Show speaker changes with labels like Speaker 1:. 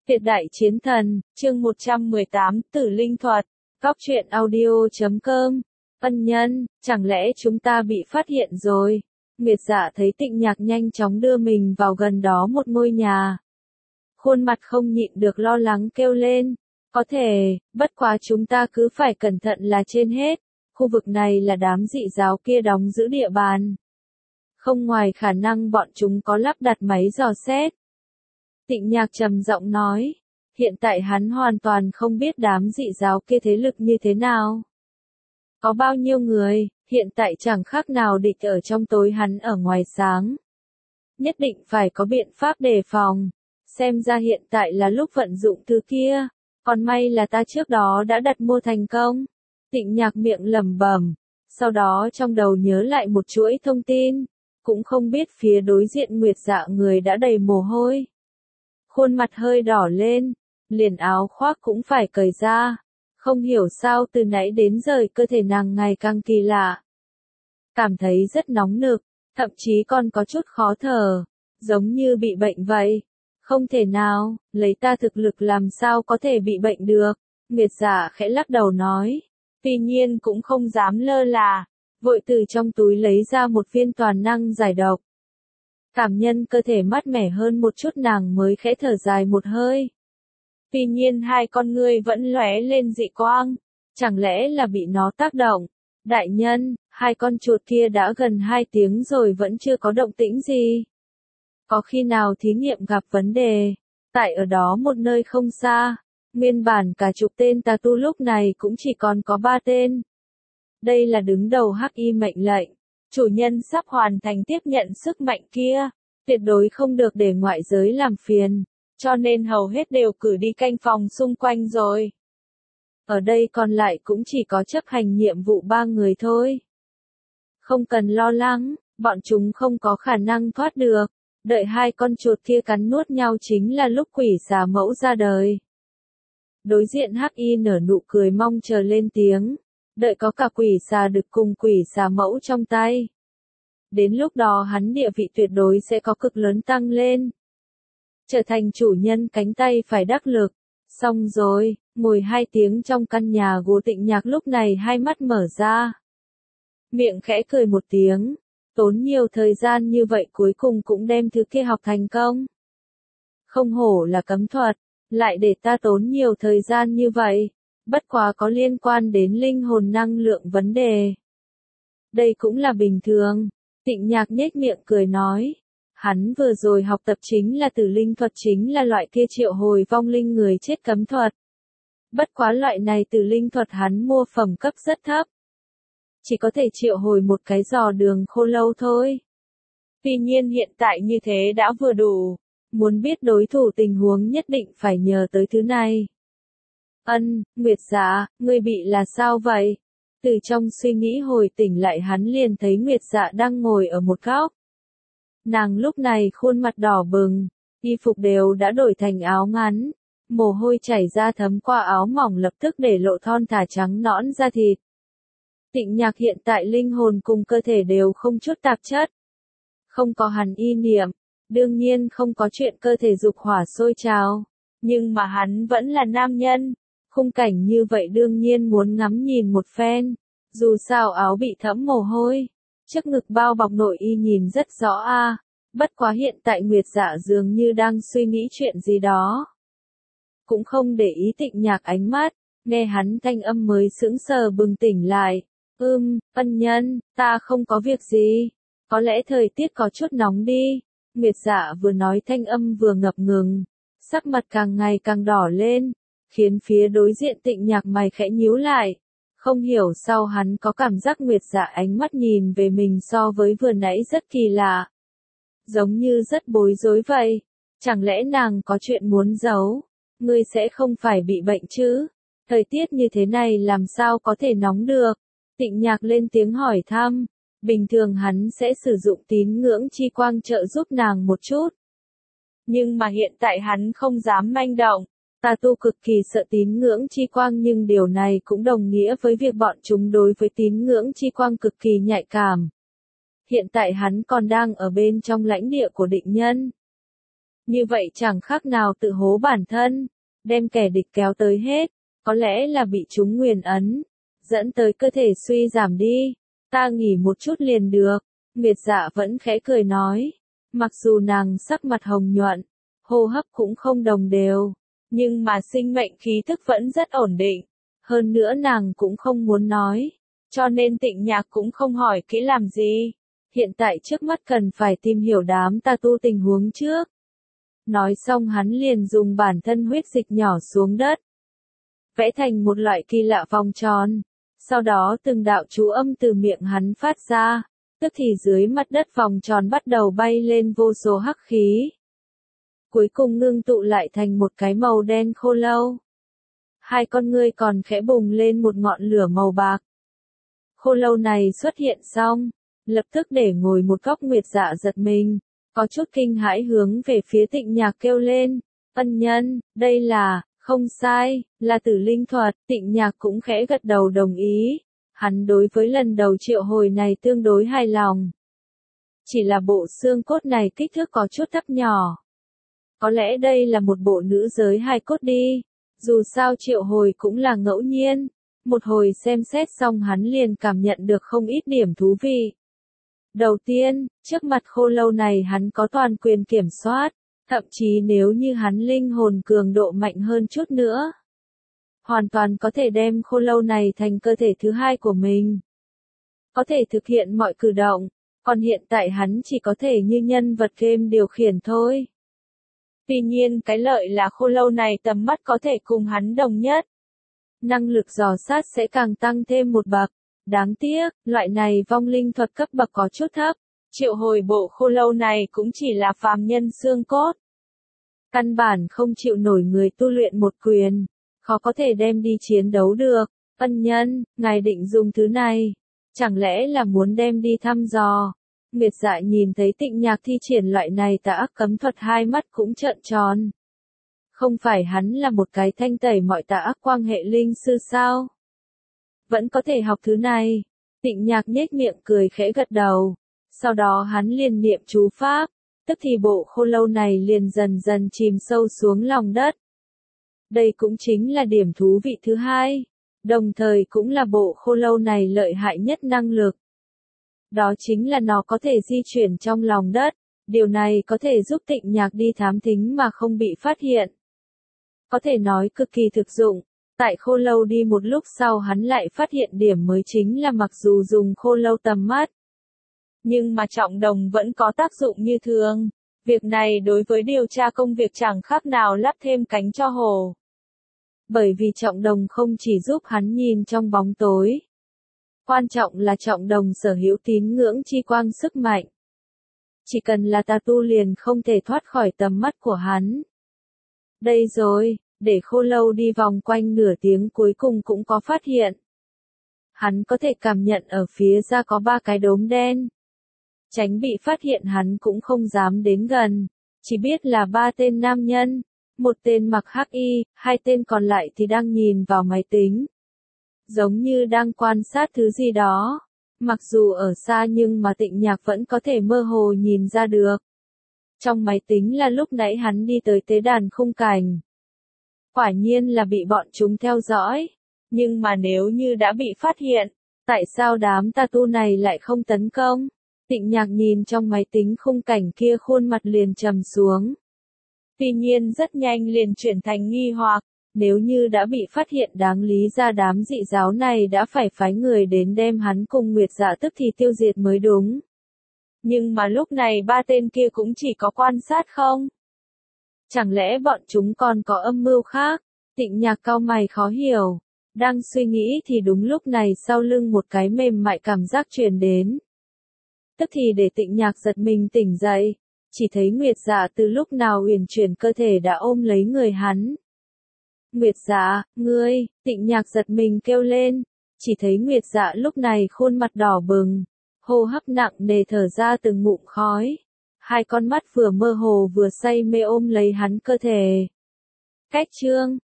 Speaker 1: Tuyệt đại chiến thần, chương 118, Tử Linh thuật, Góc truyện audio.com. Ân nhân, chẳng lẽ chúng ta bị phát hiện rồi? Nguyệt Dạ thấy Tịnh Nhạc nhanh chóng đưa mình vào gần đó một ngôi nhà. Khuôn mặt không nhịn được lo lắng kêu lên. Có thể, bất quá chúng ta cứ phải cẩn thận là trên hết. Khu vực này là đám dị giáo kia đóng giữ địa bàn. Không ngoài khả năng bọn chúng có lắp đặt máy dò xét. Tịnh Nhạc trầm giọng nói, hiện tại hắn hoàn toàn không biết đám dị giáo kia thế lực như thế nào. Có bao nhiêu người, hiện tại chẳng khác nào địch ở trong tối hắn ở ngoài sáng. Nhất định phải có biện pháp đề phòng, xem ra hiện tại là lúc vận dụng thứ kia, còn may là ta trước đó đã đặt mua thành công. Tịnh Nhạc miệng lẩm bẩm, sau đó trong đầu nhớ lại một chuỗi thông tin, cũng không biết phía đối diện Nguyệt Dạ người đã đầy mồ hôi. Khuôn mặt hơi đỏ lên, liền áo khoác cũng phải cởi ra. Không hiểu sao từ nãy đến giờ cơ thể nàng ngày càng kỳ lạ. Cảm thấy rất nóng nực, thậm chí còn có chút khó thở, giống như bị bệnh vậy. Không thể nào, lấy ta thực lực làm sao có thể bị bệnh được. Nguyệt Dạ khẽ lắc đầu nói, tuy nhiên cũng không dám lơ là, vội từ trong túi lấy ra một viên toàn năng giải độc. Cảm nhân cơ thể mát mẻ hơn một chút nàng mới khẽ thở dài một hơi. Tuy nhiên hai con ngươi vẫn lóe lên dị quang, chẳng lẽ là bị nó tác động? Đại nhân, hai con chuột kia đã gần 2 tiếng rồi vẫn chưa có động tĩnh gì. Có khi nào thí nghiệm gặp vấn đề? Tại ở đó một nơi không xa, nguyên bản cả chục tên tà tu lúc này cũng chỉ còn có 3 tên. Đây là đứng đầu hắc y mệnh lệnh. Chủ nhân sắp hoàn thành tiếp nhận sức mạnh kia, tuyệt đối không được để ngoại giới làm phiền, cho nên hầu hết đều cử đi canh phòng xung quanh rồi. Ở đây còn lại cũng chỉ có chấp hành nhiệm vụ 3 người thôi. Không cần lo lắng, bọn chúng không có khả năng thoát được, đợi hai con chuột kia cắn nuốt nhau chính là lúc quỷ xà mẫu ra đời. Đối diện hắc y nở nụ cười mong chờ lên tiếng. Đợi có cả quỷ xà đực cùng quỷ xà mẫu trong tay. Đến lúc đó hắn địa vị tuyệt đối sẽ có cực lớn tăng lên. Trở thành chủ nhân cánh tay phải đắc lực. Xong rồi, ngồi 2 tiếng trong căn nhà gỗ Tịnh Nhạc lúc này hai mắt mở ra. Miệng khẽ cười một tiếng. Tốn nhiều thời gian như vậy cuối cùng cũng đem thứ kia học thành công. Không hổ là cấm thuật, lại để ta tốn nhiều thời gian như vậy. Bất quá có liên quan đến linh hồn năng lượng vấn đề. Đây cũng là bình thường. Tịnh Nhạc nhếch miệng cười nói. Hắn vừa rồi học tập chính là tử linh thuật, chính là loại kia triệu hồi vong linh người chết cấm thuật. Bất quá loại này tử linh thuật hắn mua phẩm cấp rất thấp. Chỉ có thể triệu hồi một cái giò đường khô lâu thôi. Tuy nhiên hiện tại như thế đã vừa đủ. Muốn biết đối thủ tình huống nhất định phải nhờ tới thứ này. Nguyệt Dạ, ngươi bị là sao vậy? Từ trong suy nghĩ hồi tỉnh lại hắn liền thấy Nguyệt Dạ đang ngồi ở một góc. Nàng lúc này khuôn mặt đỏ bừng, y phục đều đã đổi thành áo ngắn, mồ hôi chảy ra thấm qua áo mỏng lập tức để lộ thon thả trắng nõn da thịt. Tịnh Nhạc hiện tại linh hồn cùng cơ thể đều không chút tạp chất. Không có hắn y niệm, đương nhiên không có chuyện cơ thể dục hỏa sôi trào, nhưng mà hắn vẫn là nam nhân. Khung cảnh như vậy đương nhiên muốn ngắm nhìn một phen, dù sao áo bị thấm mồ hôi, trước ngực bao bọc nội y nhìn rất rõ a. Bất quá hiện tại Nguyệt Dạ dường như đang suy nghĩ chuyện gì đó. Cũng không để ý Tịnh Nhạc ánh mắt, nghe hắn thanh âm mới sững sờ bừng tỉnh lại. Ân nhân, ta không có việc gì, có lẽ thời tiết có chút nóng đi. Nguyệt Dạ vừa nói thanh âm vừa ngập ngừng, sắc mặt càng ngày càng đỏ lên. Khiến phía đối diện Tịnh Nhạc mày khẽ nhíu lại. Không hiểu sao hắn có cảm giác Nguyệt Dạ ánh mắt nhìn về mình so với vừa nãy rất kỳ lạ. Giống như rất bối rối vậy. Chẳng lẽ nàng có chuyện muốn giấu? Ngươi sẽ không phải bị bệnh chứ? Thời tiết như thế này làm sao có thể nóng được? Tịnh Nhạc lên tiếng hỏi thăm. Bình thường hắn sẽ sử dụng tín ngưỡng chi quang trợ giúp nàng một chút. Nhưng mà hiện tại hắn không dám manh động. Tà tu cực kỳ sợ tín ngưỡng chi quang nhưng điều này cũng đồng nghĩa với việc bọn chúng đối với tín ngưỡng chi quang cực kỳ nhạy cảm. Hiện tại hắn còn đang ở bên trong lãnh địa của định nhân. Như vậy chẳng khác nào tự hố bản thân, đem kẻ địch kéo tới hết, có lẽ là bị chúng nguyền ấn, dẫn tới cơ thể suy giảm đi. Ta nghỉ một chút liền được, Nguyệt Dạ vẫn khẽ cười nói, mặc dù nàng sắc mặt hồng nhuận, hô hấp cũng không đồng đều, nhưng mà sinh mệnh khí thức vẫn rất ổn định, hơn nữa nàng cũng không muốn nói, cho nên Tịnh Nhạc cũng không hỏi kỹ làm gì. Hiện tại trước mắt cần phải tìm hiểu đám tà tu tình huống trước. Nói xong hắn liền dùng bản thân huyết dịch nhỏ xuống đất, vẽ thành một loại kỳ lạ vòng tròn, sau đó từng đạo chú âm từ miệng hắn phát ra, tức thì dưới mặt đất vòng tròn bắt đầu bay lên vô số hắc khí. Cuối cùng ngưng tụ lại thành một cái màu đen khô lâu. Hai con ngươi còn khẽ bùng lên một ngọn lửa màu bạc. Khô lâu này xuất hiện xong, lập tức để ngồi một góc Nguyệt Dạ giật mình, có chút kinh hãi hướng về phía Tịnh Nhạc kêu lên, ân nhân, đây là, không sai, là tử linh thuật. Tịnh Nhạc cũng khẽ gật đầu đồng ý, hắn đối với lần đầu triệu hồi này tương đối hài lòng. Chỉ là bộ xương cốt này kích thước có chút thấp nhỏ. Có lẽ đây là một bộ nữ giới hài cốt đi, dù sao triệu hồi cũng là ngẫu nhiên. Một hồi xem xét xong hắn liền cảm nhận được không ít điểm thú vị. Đầu tiên, trước mặt khô lâu này hắn có toàn quyền kiểm soát, thậm chí nếu như hắn linh hồn cường độ mạnh hơn chút nữa, hoàn toàn có thể đem khô lâu này thành cơ thể thứ hai của mình. Có thể thực hiện mọi cử động, còn hiện tại hắn chỉ có thể như nhân vật game điều khiển thôi. Tuy nhiên cái lợi là khô lâu này tầm mắt có thể cùng hắn đồng nhất. Năng lực dò sát sẽ càng tăng thêm một bậc. Đáng tiếc, loại này vong linh thuật cấp bậc có chút thấp. Triệu hồi bộ khô lâu này cũng chỉ là phàm nhân xương cốt. Căn bản không chịu nổi người tu luyện một quyền. Khó có thể đem đi chiến đấu được. Ân nhân, ngài định dùng thứ này. Chẳng lẽ là muốn đem đi thăm dò. Nguyệt Dạ nhìn thấy Tịnh Nhạc thi triển loại này tà ác cấm thuật, hai mắt cũng trợn tròn. Không phải hắn là một cái thanh tẩy mọi tà ác quan hệ linh sư sao? Vẫn có thể học thứ này. Tịnh Nhạc nhếch miệng cười khẽ gật đầu. Sau đó hắn liền niệm chú pháp, tức thì bộ khô lâu này liền dần dần chìm sâu xuống lòng đất. Đây cũng chính là điểm thú vị thứ hai, đồng thời cũng là bộ khô lâu này lợi hại nhất năng lực. Đó chính là nó có thể di chuyển trong lòng đất, điều này có thể giúp Tịnh Nhạc đi thám thính mà không bị phát hiện. Có thể nói cực kỳ thực dụng. Tại khô lâu đi một lúc sau hắn lại phát hiện điểm mới chính là mặc dù dùng khô lâu tầm mắt, nhưng mà trọng đồng vẫn có tác dụng như thường. Việc này đối với điều tra công việc chẳng khác nào lắp thêm cánh cho hổ. Bởi vì trọng đồng không chỉ giúp hắn nhìn trong bóng tối. Quan trọng là trọng đồng sở hữu tín ngưỡng chi quang sức mạnh. Chỉ cần là tà tu liền không thể thoát khỏi tầm mắt của hắn. Đây rồi, để khô lâu đi vòng quanh nửa tiếng cuối cùng cũng có phát hiện. Hắn có thể cảm nhận ở phía ra có 3 cái đốm đen. Tránh bị phát hiện hắn cũng không dám đến gần. Chỉ biết là 3 tên nam nhân. Một tên mặc hắc y, 2 tên còn lại thì đang nhìn vào máy tính. Giống như đang quan sát thứ gì đó. Mặc dù ở xa nhưng mà Tịnh Nhạc vẫn có thể mơ hồ nhìn ra được. Trong máy tính là lúc nãy hắn đi tới tế đàn khung cảnh. Quả nhiên là bị bọn chúng theo dõi. Nhưng mà nếu như đã bị phát hiện, tại sao đám tà tu này lại không tấn công? Tịnh Nhạc nhìn trong máy tính khung cảnh kia, khuôn mặt liền trầm xuống. Tuy nhiên rất nhanh liền chuyển thành nghi hoặc, nếu như đã bị phát hiện đáng lý ra đám dị giáo này đã phải phái người đến đem hắn cùng Nguyệt Dạ tức thì tiêu diệt mới đúng. Nhưng mà lúc này 3 tên kia cũng chỉ có quan sát không? Chẳng lẽ bọn chúng còn có âm mưu khác? Tịnh Nhạc cau mày khó hiểu. Đang suy nghĩ thì đúng lúc này sau lưng một cái mềm mại cảm giác truyền đến. Tức thì để Tịnh Nhạc giật mình tỉnh dậy. Chỉ thấy Nguyệt Dạ từ lúc nào uyển chuyển cơ thể đã ôm lấy người hắn. Nguyệt Dạ, ngươi, Tịnh Nhạc giật mình kêu lên. Chỉ thấy Nguyệt Dạ lúc này khuôn mặt đỏ bừng. Hô hấp nặng nề thở ra từng ngụm khói. 2 con mắt vừa mơ hồ vừa say mê ôm lấy hắn cơ thể. Cách chương